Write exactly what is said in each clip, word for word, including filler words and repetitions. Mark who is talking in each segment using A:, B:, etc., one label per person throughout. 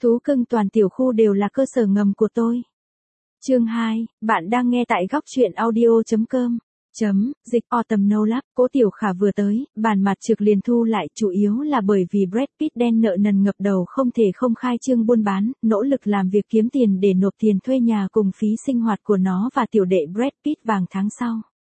A: Thú cưng toàn tiểu khu đều là cơ sở ngầm của tôi. Chương hai, bạn đang nghe tại góc truyện audio chấm com. Chấm, dịch Autumn No Love, Cố Tiểu Khả vừa tới, bàn mặt trực liền thu lại, chủ yếu là bởi vì Brad Pitt đen nợ nần ngập đầu không thể không khai trương buôn bán, nỗ lực làm việc kiếm tiền để nộp tiền thuê nhà cùng phí sinh hoạt của nó và tiểu đệ Brad Pitt vàng tháng sau.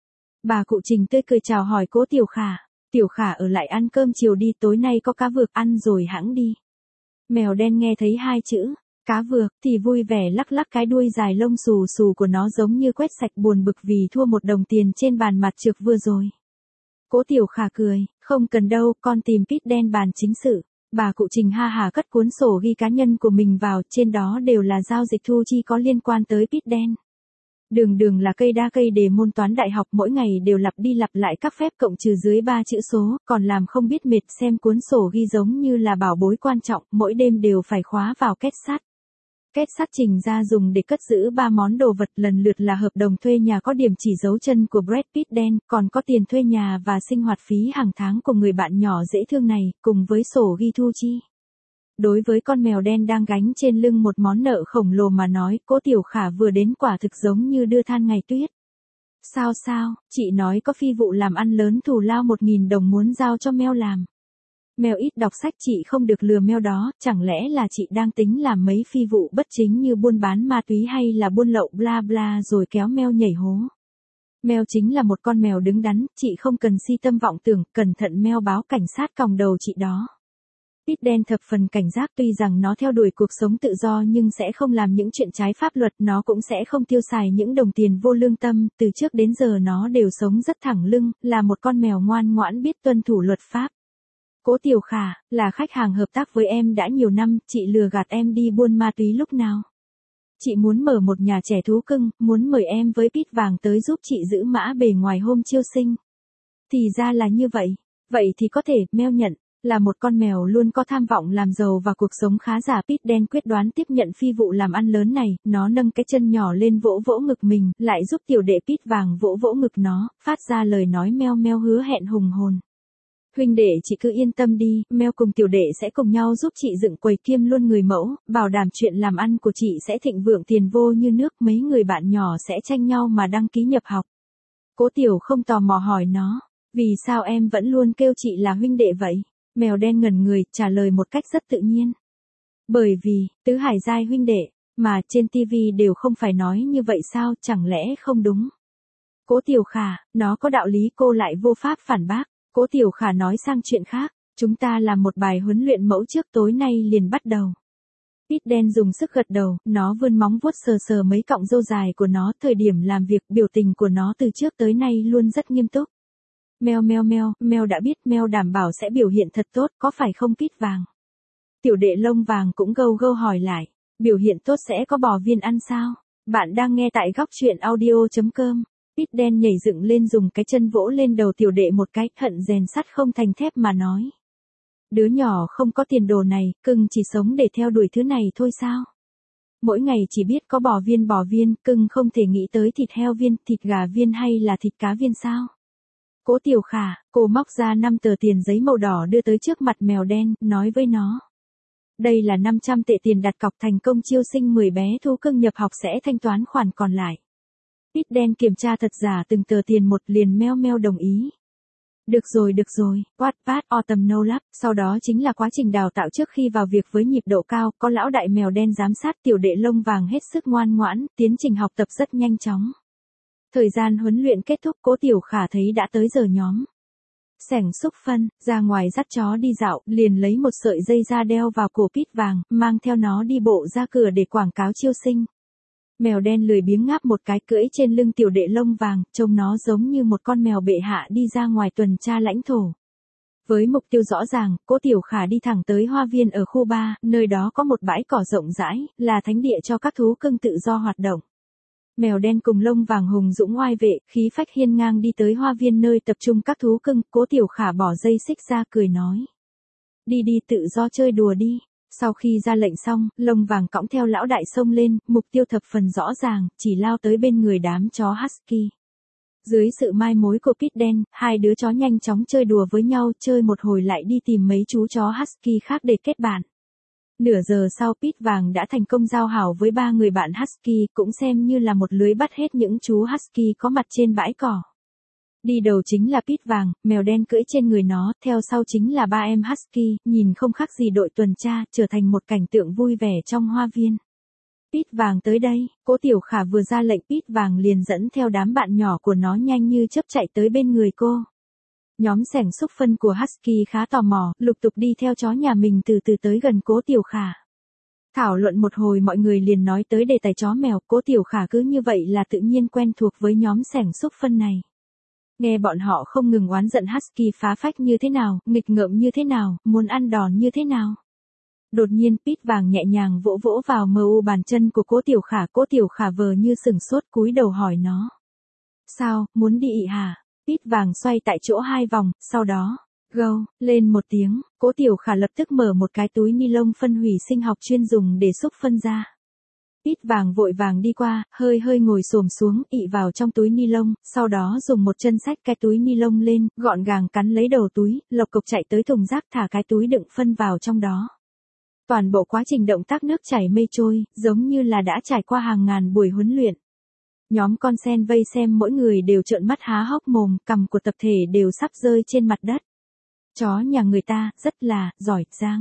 A: Bà cụ Trình tươi cười chào hỏi Cố Tiểu Khả, Tiểu Khả ở lại ăn cơm chiều đi, tối nay có cá vược ăn rồi hẵng đi. Mèo đen nghe thấy hai chữ cá vược thì vui vẻ lắc lắc cái đuôi dài lông xù xù của nó, giống như quét sạch buồn bực vì thua một đồng tiền trên bàn mặt trược vừa rồi. Cố Tiểu Khả cười, không cần đâu, con tìm Pitt đen bàn chính sự. Bà cụ Trình ha hà cất cuốn sổ ghi cá nhân của mình vào, trên đó đều là giao dịch thu chi có liên quan tới Pitt đen. Đường đường là cây đa cây đề môn toán đại học, mỗi ngày đều lặp đi lặp lại các phép cộng trừ dưới ba chữ số, còn làm không biết mệt, xem cuốn sổ ghi giống như là bảo bối quan trọng, mỗi đêm đều phải khóa vào két sắt. Két sắt Trình ra dùng để cất giữ ba món đồ vật, lần lượt là hợp đồng thuê nhà có điểm chỉ dấu chân của Brad Pitt đen, còn có tiền thuê nhà và sinh hoạt phí hàng tháng của người bạn nhỏ dễ thương này, cùng với sổ ghi thu chi. Đối với con mèo đen đang gánh trên lưng một món nợ khổng lồ mà nói, Cố Tiểu Khả vừa đến quả thực giống như đưa than ngày tuyết. Sao sao, chị nói có phi vụ làm ăn lớn thù lao một nghìn đồng muốn giao cho mèo làm. Mèo ít đọc sách, chị không được lừa mèo đó, chẳng lẽ là chị đang tính làm mấy phi vụ bất chính như buôn bán ma túy hay là buôn lậu bla bla rồi kéo mèo nhảy hố. Mèo chính là một con mèo đứng đắn, chị không cần si tâm vọng tưởng, cẩn thận mèo báo cảnh sát còng đầu chị đó. Pitt đen thập phần cảnh giác, tuy rằng nó theo đuổi cuộc sống tự do nhưng sẽ không làm những chuyện trái pháp luật, nó cũng sẽ không tiêu xài những đồng tiền vô lương tâm, từ trước đến giờ nó đều sống rất thẳng lưng, là một con mèo ngoan ngoãn biết tuân thủ luật pháp. Cố Tiểu Khả, là khách hàng hợp tác với em đã nhiều năm, chị lừa gạt em đi buôn ma túy lúc nào? Chị muốn mở một nhà trẻ thú cưng, muốn mời em với Pitt vàng tới giúp chị giữ mã bề ngoài hôm chiêu sinh. Thì ra là như vậy, vậy thì có thể, mèo nhận. Là một con mèo luôn có tham vọng làm giàu và cuộc sống khá giả, Pitt đen quyết đoán tiếp nhận phi vụ làm ăn lớn này, nó nâng cái chân nhỏ lên vỗ vỗ ngực mình, lại giúp tiểu đệ Pitt vàng vỗ vỗ ngực nó, phát ra lời nói meo meo hứa hẹn hùng hồn. Huynh đệ chị cứ yên tâm đi, mèo cùng tiểu đệ sẽ cùng nhau giúp chị dựng quầy kiêm luôn người mẫu, bảo đảm chuyện làm ăn của chị sẽ thịnh vượng tiền vô như nước, mấy người bạn nhỏ sẽ tranh nhau mà đăng ký nhập học. Cố Tiểu không tò mò hỏi nó, vì sao em vẫn luôn kêu chị là huynh đệ vậy? Mèo đen ngẩn người, trả lời một cách rất tự nhiên. Bởi vì, tứ hải giai huynh đệ, mà trên tivi đều không phải nói như vậy sao, chẳng lẽ không đúng? Cố Tiểu Khả, nó có đạo lý, cô lại vô pháp phản bác. Cố Tiểu Khả nói sang chuyện khác, chúng ta làm một bài huấn luyện mẫu trước, tối nay liền bắt đầu. Pitt đen dùng sức gật đầu, nó vươn móng vuốt sờ sờ mấy cọng râu dài của nó, thời điểm làm việc biểu tình của nó từ trước tới nay luôn rất nghiêm túc. Mèo mèo mèo, mèo đã biết, mèo đảm bảo sẽ biểu hiện thật tốt, có phải không Pitt vàng? Tiểu đệ lông vàng cũng gâu gâu hỏi lại, biểu hiện tốt sẽ có bò viên ăn sao? Bạn đang nghe tại góc truyện audio chấm com. Pitt đen nhảy dựng lên, dùng cái chân vỗ lên đầu tiểu đệ một cái, hận rèn sắt không thành thép mà nói. Đứa nhỏ không có tiền đồ này, cưng chỉ sống để theo đuổi thứ này thôi sao? Mỗi ngày chỉ biết có bò viên bò viên, cưng không thể nghĩ tới thịt heo viên, thịt gà viên hay là thịt cá viên sao? Cố Tiểu Khả, cô móc ra năm tờ tiền giấy màu đỏ đưa tới trước mặt mèo đen, nói với nó. Đây là năm trăm tệ tiền đặt cọc, thành công chiêu sinh mười bé thú cưng nhập học sẽ thanh toán khoản còn lại. Pitt đen kiểm tra thật giả từng tờ tiền một, liền meo meo đồng ý. Được rồi được rồi, Wattpad Autumn No Love, sau đó chính là quá trình đào tạo trước khi vào việc với nhịp độ cao, có lão đại mèo đen giám sát, tiểu đệ lông vàng hết sức ngoan ngoãn, tiến trình học tập rất nhanh chóng. Thời gian huấn luyện kết thúc, Cố Tiểu Khả thấy đã tới giờ nhóm. Xẻng xúc phân, ra ngoài dắt chó đi dạo, liền lấy một sợi dây da đeo vào cổ Pitt vàng, mang theo nó đi bộ ra cửa để quảng cáo chiêu sinh. Mèo đen lười biếng ngáp một cái, cưỡi trên lưng tiểu đệ lông vàng, trông nó giống như một con mèo bệ hạ đi ra ngoài tuần tra lãnh thổ. Với mục tiêu rõ ràng, Cố Tiểu Khả đi thẳng tới hoa viên ở khu ba, nơi đó có một bãi cỏ rộng rãi, là thánh địa cho các thú cưng tự do hoạt động. Mèo đen cùng lông vàng hùng dũng oai vệ, khí phách hiên ngang đi tới hoa viên nơi tập trung các thú cưng, Cố Tiểu Khả bỏ dây xích ra cười nói. Đi đi, tự do chơi đùa đi. Sau khi ra lệnh xong, lông vàng cõng theo lão đại xông lên, mục tiêu thập phần rõ ràng, chỉ lao tới bên người đám chó Husky. Dưới sự mai mối của Pitt đen, hai đứa chó nhanh chóng chơi đùa với nhau, chơi một hồi lại đi tìm mấy chú chó Husky khác để kết bạn. Nửa giờ sau Pete vàng đã thành công giao hảo với ba người bạn Husky, cũng xem như là một lưới bắt hết những chú Husky có mặt trên bãi cỏ. Đi đầu chính là Pete vàng, mèo đen cưỡi trên người nó, theo sau chính là ba em Husky, nhìn không khác gì đội tuần tra, trở thành một cảnh tượng vui vẻ trong hoa viên. Pete vàng tới đây, Cố Tiểu Khả vừa ra lệnh Pete vàng liền dẫn theo đám bạn nhỏ của nó nhanh như chớp chạy tới bên người cô. Nhóm xẻng xúc phân của Husky khá tò mò, lục tục đi theo chó nhà mình từ từ tới gần Cố Tiểu Khả. Thảo luận một hồi mọi người liền nói tới đề tài chó mèo, Cố Tiểu Khả cứ như vậy là tự nhiên quen thuộc với nhóm xẻng xúc phân này. Nghe bọn họ không ngừng oán giận Husky phá phách như thế nào, nghịch ngợm như thế nào, muốn ăn đòn như thế nào. Đột nhiên Pete vàng nhẹ nhàng vỗ vỗ vào mờ u bàn chân của Cố Tiểu Khả, Cố Tiểu Khả vờ như sừng sốt cúi đầu hỏi nó. Sao, muốn đi ị hả? Pete vàng xoay tại chỗ hai vòng, sau đó, gâu, lên một tiếng, Cố Tiểu Khả lập tức mở một cái túi ni lông phân hủy sinh học chuyên dùng để xúc phân ra. Pete vàng vội vàng đi qua, hơi hơi ngồi xổm xuống, ị vào trong túi ni lông, sau đó dùng một chân xách cái túi ni lông lên, gọn gàng cắn lấy đầu túi, lộc cộc chạy tới thùng rác thả cái túi đựng phân vào trong đó. Toàn bộ quá trình động tác nước chảy mây trôi, giống như là đã trải qua hàng ngàn buổi huấn luyện. Nhóm con sen vây xem mỗi người đều trợn mắt há hốc mồm, cằm của tập thể đều sắp rơi trên mặt đất. Chó nhà người ta, rất là, giỏi giang.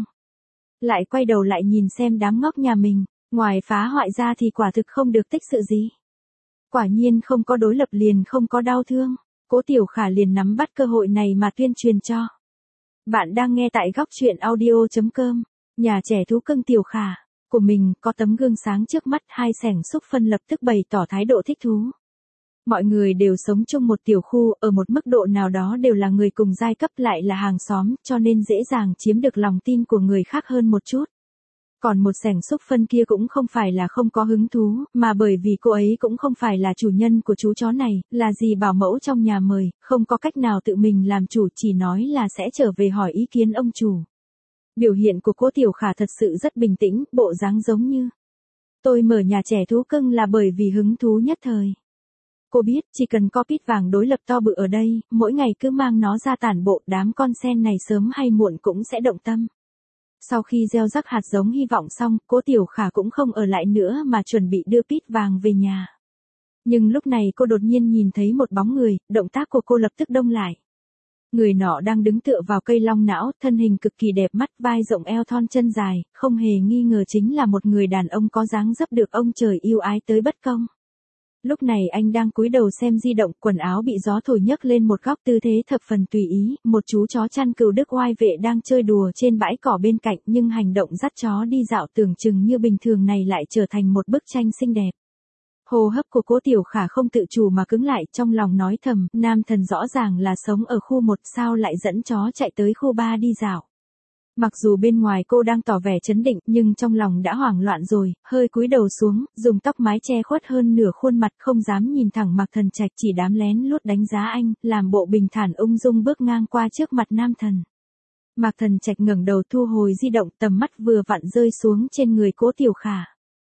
A: Lại quay đầu lại nhìn xem đám ngốc nhà mình, ngoài phá hoại ra thì quả thực không được tích sự gì. Quả nhiên không có đối lập liền không có đau thương. Cố Tiểu Khả liền nắm bắt cơ hội này mà tuyên truyền cho. Bạn đang nghe tại góc truyện audio chấm com. Nhà trẻ thú cưng Tiểu Khả của mình có tấm gương sáng trước mắt, hai xẻng xúc phân lập tức bày tỏ thái độ thích thú. Mọi người đều sống chung một tiểu khu, ở một mức độ nào đó đều là người cùng giai cấp lại là hàng xóm, cho nên dễ dàng chiếm được lòng tin của người khác hơn một chút. Còn một xẻng xúc phân kia cũng không phải là không có hứng thú, mà bởi vì cô ấy cũng không phải là chủ nhân của chú chó này, là gì bảo mẫu trong nhà mời, không có cách nào tự mình làm chủ, chỉ nói là sẽ trở về hỏi ý kiến ông chủ. Biểu hiện của Cố Tiểu Khả thật sự rất bình tĩnh, bộ dáng giống như tôi mở nhà trẻ thú cưng là bởi vì hứng thú nhất thời. Cô biết, chỉ cần có Pete vàng đối lập to bự ở đây, mỗi ngày cứ mang nó ra tản bộ, đám con sen này sớm hay muộn cũng sẽ động tâm. Sau khi gieo rắc hạt giống hy vọng xong, Cố Tiểu Khả cũng không ở lại nữa mà chuẩn bị đưa Pete vàng về nhà. Nhưng lúc này cô đột nhiên nhìn thấy một bóng người, động tác của cô lập tức đông lại. Người nọ đang đứng tựa vào cây long não, thân hình cực kỳ đẹp mắt, vai rộng eo thon chân dài, không hề nghi ngờ chính là một người đàn ông có dáng dấp được ông trời yêu ái tới bất công. Lúc này anh đang cúi đầu xem di động, quần áo bị gió thổi nhấc lên một góc tư thế thập phần tùy ý, một chú chó chăn cừu Đức oai vệ đang chơi đùa trên bãi cỏ bên cạnh, nhưng hành động dắt chó đi dạo tưởng chừng như bình thường này lại trở thành một bức tranh xinh đẹp. Hô hấp của Cố Tiểu Khả không tự chủ mà cứng lại, trong lòng nói thầm, nam thần rõ ràng là sống ở khu một, sao lại dẫn chó chạy tới khu ba đi dạo. Mặc dù bên ngoài cô đang tỏ vẻ trấn định, nhưng trong lòng đã hoảng loạn rồi, hơi cúi đầu xuống, dùng tóc mái che khuất hơn nửa khuôn mặt, không dám nhìn thẳng Mạc Thần Trạch, chỉ đám lén lút đánh giá anh, làm bộ bình thản ung dung bước ngang qua trước mặt nam thần. Mạc Thần Trạch ngẩng đầu thu hồi di động, tầm mắt vừa vặn rơi xuống trên người Cố Tiểu Khả.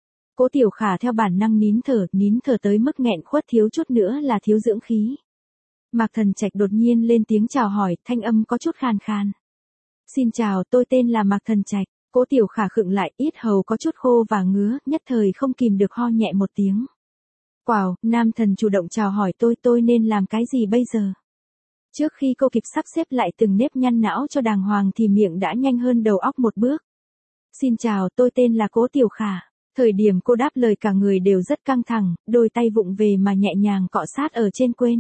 A: Cố Tiểu Khả theo bản năng nín thở, nín thở tới mức nghẹn khuất thiếu chút nữa là thiếu dưỡng khí. Mạc Thần Trạch đột nhiên lên tiếng chào hỏi, thanh âm có chút khàn khàn. Xin chào, tôi tên là Mạc Thần Trạch. Cố Tiểu Khả khựng lại, yết hầu có chút khô và ngứa, nhất thời không kìm được ho nhẹ một tiếng. Wow, nam thần chủ động chào hỏi tôi, tôi nên làm cái gì bây giờ? Trước khi cô kịp sắp xếp lại từng nếp nhăn não cho đàng hoàng thì miệng đã nhanh hơn đầu óc một bước. Xin chào, tôi tên là Cố Tiểu Khả. Thời điểm cô đáp lời cả người đều rất căng thẳng, đôi tay vụng về mà nhẹ nhàng cọ sát ở trên quên.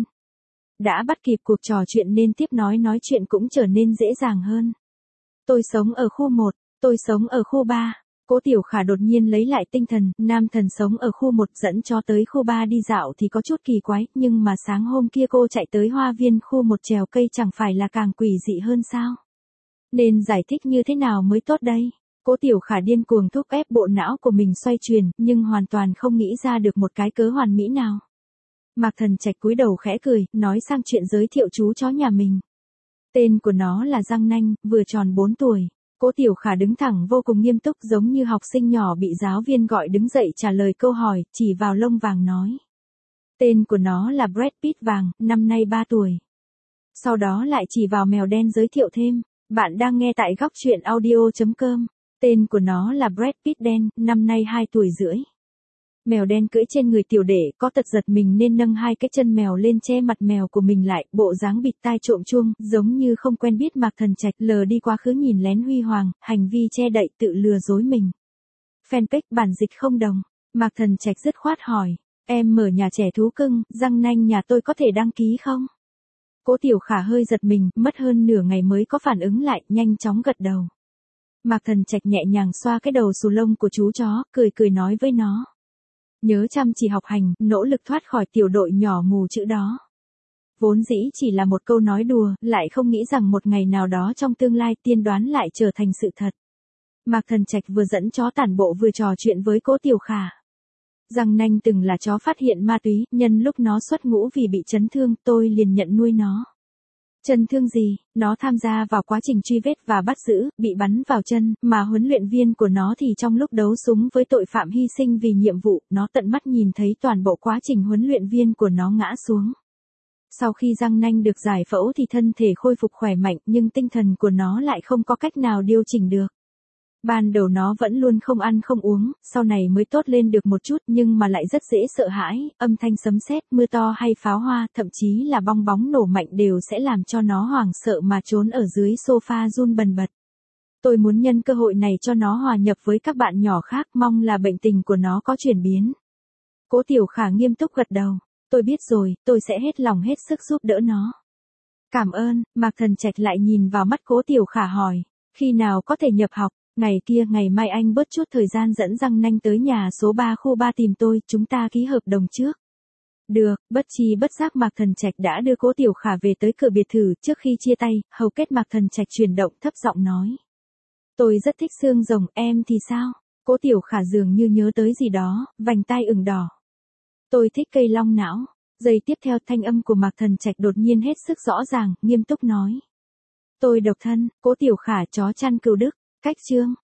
A: Đã bắt kịp cuộc trò chuyện nên tiếp nói nói chuyện cũng trở nên dễ dàng hơn. Tôi sống ở khu một, tôi sống ở khu ba. Cố Tiểu Khả đột nhiên lấy lại tinh thần, nam thần sống ở khu một dẫn cho tới khu ba đi dạo thì có chút kỳ quái, nhưng mà sáng hôm kia cô chạy tới hoa viên khu một trèo cây chẳng phải là càng quỷ dị hơn sao? Nên giải thích như thế nào mới tốt đây? Cố Tiểu Khả điên cuồng thúc ép bộ não của mình xoay chuyển, nhưng hoàn toàn không nghĩ ra được một cái cớ hoàn mỹ nào. Mạc Thần Trạch cúi đầu khẽ cười, nói sang chuyện giới thiệu chú chó nhà mình. Tên của nó là Giang Nanh, vừa tròn bốn tuổi. Cố Tiểu Khả đứng thẳng vô cùng nghiêm túc giống như học sinh nhỏ bị giáo viên gọi đứng dậy trả lời câu hỏi, chỉ vào lông vàng nói. Tên của nó là Brad Pitt vàng, năm nay ba tuổi. Sau đó lại chỉ vào mèo đen giới thiệu thêm, bạn đang nghe tại góc truyện audio chấm com. Tên của nó là Brad Pitt đen, năm nay hai tuổi rưỡi. Mèo đen cưỡi trên người tiểu đệ, có tật giật mình nên nâng hai cái chân mèo lên che mặt mèo của mình lại, bộ dáng bịt tai trộm chuông, giống như không quen biết Mạc Thần Trạch, lờ đi quá khứ nhìn lén huy hoàng, hành vi che đậy tự lừa dối mình. Fanpage bản dịch không đồng. Mạc Thần Trạch dứt khoát hỏi, em mở nhà trẻ thú cưng, răng nanh nhà tôi có thể đăng ký không? Cố Tiểu Khả hơi giật mình, mất hơn nửa ngày mới có phản ứng lại, nhanh chóng gật đầu. Mạc Thần Trạch nhẹ nhàng xoa cái đầu xù lông của chú chó, cười cười nói với nó. Nhớ chăm chỉ học hành, nỗ lực thoát khỏi tiểu đội nhỏ mù chữ đó. Vốn dĩ chỉ là một câu nói đùa, lại không nghĩ rằng một ngày nào đó trong tương lai tiên đoán lại trở thành sự thật. Mạc Thần Trạch vừa dẫn chó tản bộ vừa trò chuyện với Cố Tiểu Khả. Răng nanh từng là chó phát hiện ma túy, nhân lúc nó xuất ngũ vì bị chấn thương, tôi liền nhận nuôi nó. Chấn thương gì? Nó tham gia vào quá trình truy vết và bắt giữ, bị bắn vào chân, mà huấn luyện viên của nó thì trong lúc đấu súng với tội phạm hy sinh vì nhiệm vụ, nó tận mắt nhìn thấy toàn bộ quá trình huấn luyện viên của nó ngã xuống. Sau khi răng nanh được giải phẫu thì thân thể khôi phục khỏe mạnh, nhưng tinh thần của nó lại không có cách nào điều chỉnh được. Ban đầu nó vẫn luôn không ăn không uống, sau này mới tốt lên được một chút, nhưng mà lại rất dễ sợ hãi, âm thanh sấm sét, mưa to hay pháo hoa, thậm chí là bong bóng nổ mạnh đều sẽ làm cho nó hoảng sợ mà trốn ở dưới sofa run bần bật. Tôi muốn nhân cơ hội này cho nó hòa nhập với các bạn nhỏ khác, mong là bệnh tình của nó có chuyển biến. Cố Tiểu Khả nghiêm túc gật đầu. Tôi biết rồi, tôi sẽ hết lòng hết sức giúp đỡ nó. Cảm ơn. Mạc Thần Trạch lại nhìn vào mắt Cố Tiểu Khả hỏi. Khi nào có thể nhập học? Ngày kia, ngày mai anh bớt chút thời gian dẫn răng nanh tới nhà số ba khu ba tìm tôi, chúng ta ký hợp đồng trước. Được, bất chi bất giác Mạc Thần Trạch đã đưa Cố Tiểu Khả về tới cửa biệt thự, trước khi chia tay, hầu kết Mạc Thần Trạch chuyển động thấp giọng nói. Tôi rất thích xương rồng, em thì sao? Cố Tiểu Khả dường như nhớ tới gì đó, vành tai ửng đỏ. Tôi thích cây long não. Giây tiếp theo thanh âm của Mạc Thần Trạch đột nhiên hết sức rõ ràng, nghiêm túc nói. Tôi độc thân. Cố Tiểu Khả chó chăn cừu Đức. Cách chương.